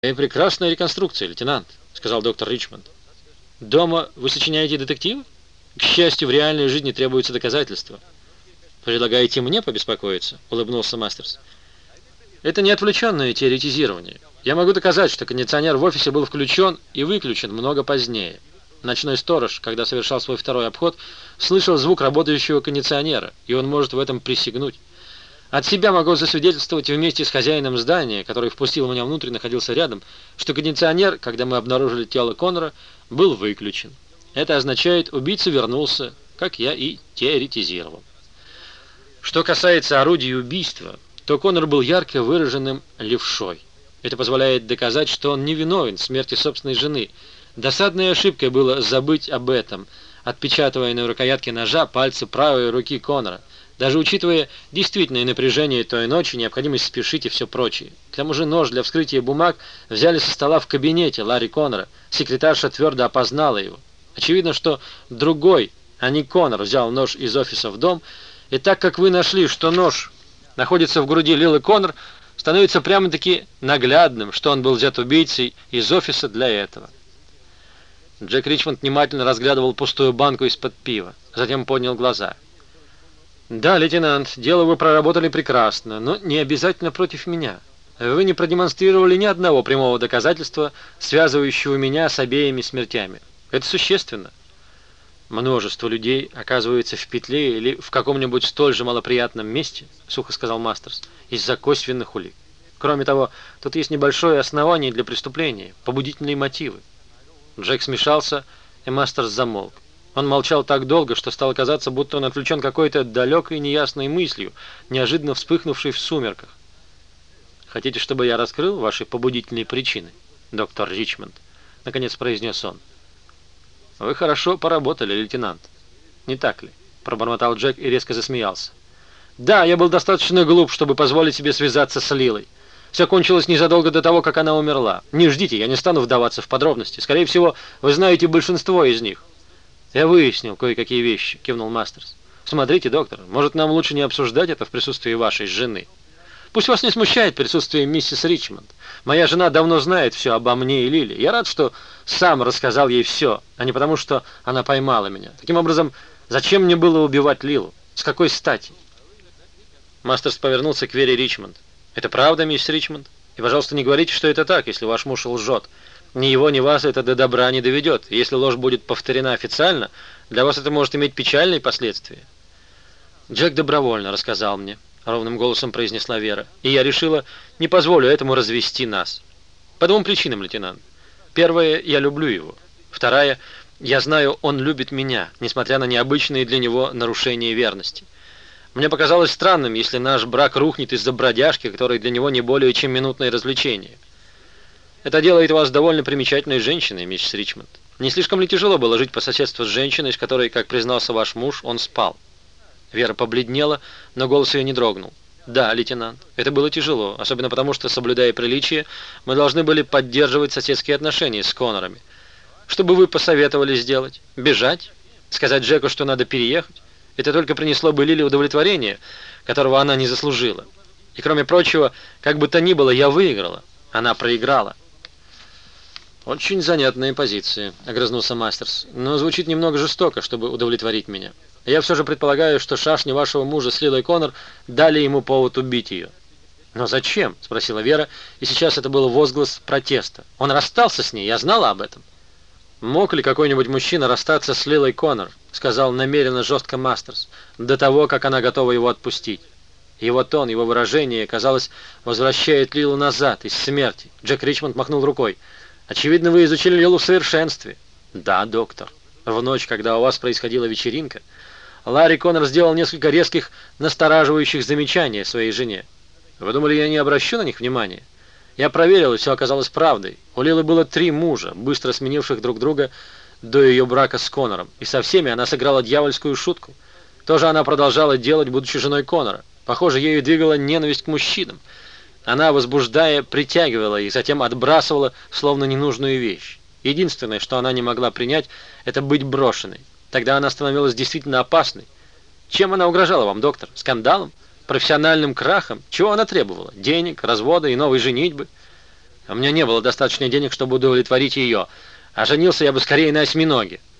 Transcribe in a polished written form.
Прекрасная реконструкция, лейтенант», — сказал доктор Ричмонд. «Дома вы сочиняете детективы? К счастью, в реальной жизни требуются доказательства». «Предлагаете мне побеспокоиться?» — улыбнулся Мастерс. «Это не отвлеченное теоретизирование. Я могу доказать, что кондиционер в офисе был включен и выключен много позднее. Ночной сторож, когда совершал свой второй обход, слышал звук работающего кондиционера, и он может в этом присягнуть. От себя могу засвидетельствовать вместе с хозяином здания, который впустил меня внутрь и находился рядом, что кондиционер, когда мы обнаружили тело Коннора, был выключен. Это означает, убийца вернулся, как я и теоретизировал. Что касается орудия убийства, то Коннор был ярко выраженным левшой. Это позволяет доказать, что он невиновен в смерти собственной жены. Досадной ошибкой было забыть об этом, отпечатывая на рукоятке ножа пальцы правой руки Коннора, даже учитывая действительное напряжение той ночи, необходимость спешить и все прочее. К тому же нож для вскрытия бумаг взяли со стола в кабинете Ларри Коннора. Секретарша твердо опознала его. Очевидно, что другой, а не Коннор, взял нож из офиса в дом, и так как вы нашли, что нож находится в груди Лилы Коннор, становится прямо-таки наглядным, что он был взят убийцей из офиса для этого. Джек Ричмонд внимательно разглядывал пустую банку из-под пива, затем поднял глаза. «Да, лейтенант, дело вы проработали прекрасно, но не обязательно против меня. Вы не продемонстрировали ни одного прямого доказательства, связывающего меня с обеими смертями. Это существенно. Множество людей оказывается в петле или в каком-нибудь столь же малоприятном месте, сухо сказал Мастерс, из-за косвенных улик. Кроме того, тут есть небольшое основание для преступления, побудительные мотивы». Джек смешался, и Мастерс замолк. Он молчал так долго, что стало казаться, будто он отвлечен какой-то далекой неясной мыслью, неожиданно вспыхнувшей в сумерках. «Хотите, чтобы я раскрыл ваши побудительные причины, доктор Ричмонд?» — наконец произнес он. «Вы хорошо поработали, лейтенант. Не так ли?» — пробормотал Джек и резко засмеялся. «Да, я был достаточно глуп, чтобы позволить себе связаться с Лилой. Все кончилось незадолго до того, как она умерла. Не ждите, я не стану вдаваться в подробности. Скорее всего, вы знаете большинство из них». «Я выяснил кое-какие вещи», — кивнул Мастерс. «Смотрите, доктор, может, нам лучше не обсуждать это в присутствии вашей жены? Пусть вас не смущает присутствие миссис Ричмонд. Моя жена давно знает все обо мне и Лиле. Я рад, что сам рассказал ей все, а не потому, что она поймала меня. Таким образом, зачем мне было убивать Лилу? С какой стати?» Мастерс повернулся к Вере Ричмонд. «Это правда, мисс Ричмонд? И, пожалуйста, не говорите, что это так, если ваш муж лжет. Ни его, ни вас это до добра не доведет. Если ложь будет повторена официально, для вас это может иметь печальные последствия». «Джек добровольно рассказал мне», — ровным голосом произнесла Вера. «И я решила, не позволю этому развести нас. По двум причинам, лейтенант. Первая, я люблю его. Вторая, я знаю, он любит меня, несмотря на необычные для него нарушения верности. Мне показалось странным, если наш брак рухнет из-за бродяжки, который для него не более чем минутное развлечение. Это делает вас довольно примечательной женщиной, миссис Ричмонд. Не слишком ли тяжело было жить по соседству с женщиной, с которой, как признался ваш муж, он спал?» Вера побледнела, но голос ее не дрогнул. «Да, лейтенант, это было тяжело, особенно потому, что, соблюдая приличие, мы должны были поддерживать соседские отношения с Коннорами. Что бы вы посоветовали сделать? Бежать? Сказать Джеку, что надо переехать? Это только принесло бы Лиле удовлетворение, которого она не заслужила. И кроме прочего, как бы то ни было, я выиграла, она проиграла». «Очень занятные позиции», — огрызнулся Мастерс, «но звучит немного жестоко, чтобы удовлетворить меня. Я все же предполагаю, что шашни вашего мужа с Лилой Коннор дали ему повод убить ее». «Но зачем?» — спросила Вера, и сейчас это был возглас протеста. «Он расстался с ней, я знала об этом». «Мог ли какой-нибудь мужчина расстаться с Лилой Коннор?» — сказал намеренно жестко Мастерс, «до того, как она готова его отпустить». Его тон, его выражение, казалось, возвращает Лилу назад, из смерти. Джек Ричмонд махнул рукой. «Очевидно, вы изучили Лилу в совершенстве». «Да, доктор. В ночь, когда у вас происходила вечеринка, Ларри Коннор сделал несколько резких, настораживающих замечаний своей жене. Вы думали, я не обращу на них внимания? Я проверил, и все оказалось правдой. У Лилы было 3 мужа, быстро сменивших друг друга до ее брака с Коннором, и со всеми она сыграла дьявольскую шутку. То же она продолжала делать, будучи женой Коннора. Похоже, ею двигала ненависть к мужчинам. Она, возбуждая, притягивала их, затем отбрасывала, словно ненужную вещь. Единственное, что она не могла принять, это быть брошенной. Тогда она становилась действительно опасной. Чем она угрожала вам, доктор? Скандалом? Профессиональным крахом? Чего она требовала? Денег, развода и новой женитьбы? У меня не было достаточно денег, чтобы удовлетворить ее, а женился я бы скорее на осьминоге.